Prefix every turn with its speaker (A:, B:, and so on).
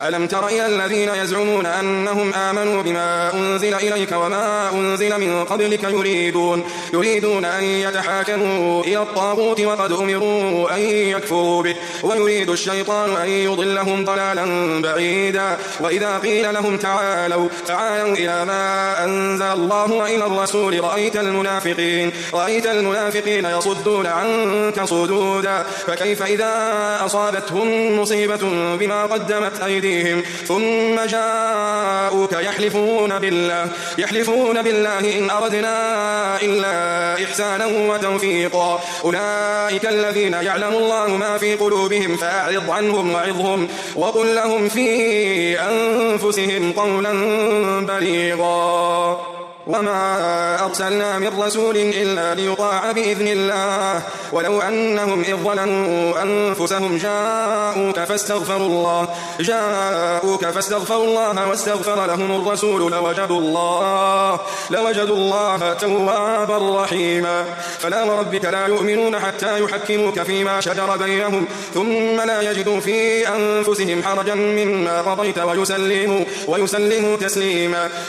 A: ألم تر إلى الذين يزعمون أنهم آمنوا بما أنزل إليك وما أنزل من قبلك يريدون أن يتحاكموا إلى الطاغوت وقد أمروا أن يكفروا به ويريد الشيطان أن يضلهم ضلالا بعيدا وإذا قيل لهم تعالوا إلى ما أنزل الله وإلى الرسول رأيت المنافقين يصدون عنك صدودا فكيف إذا أصابتهم مصيبة بما قدمت أيديهم ثم جاءوك يحلفون بالله إن أردنا إلا إحسانا وتوفيقا أولئك الذين يعلم الله ما في قلوبهم فأعرض عنهم وعظهم وقل لهم في أنفسهم قولا بليغا وما أرسلنا من رسول إلا ليطاع بإذن الله ولو أنهم إذ ظلموا أنفسهم جاءوك فاستغفروا الله واستغفر لهم الرسول لوجدوا الله توابا رحيما فلا وربك لا يؤمنون حتى يحكموك فيما شجر بينهم ثم لا يجدوا في أنفسهم حرجا مما قضيت ويسلموا تسليما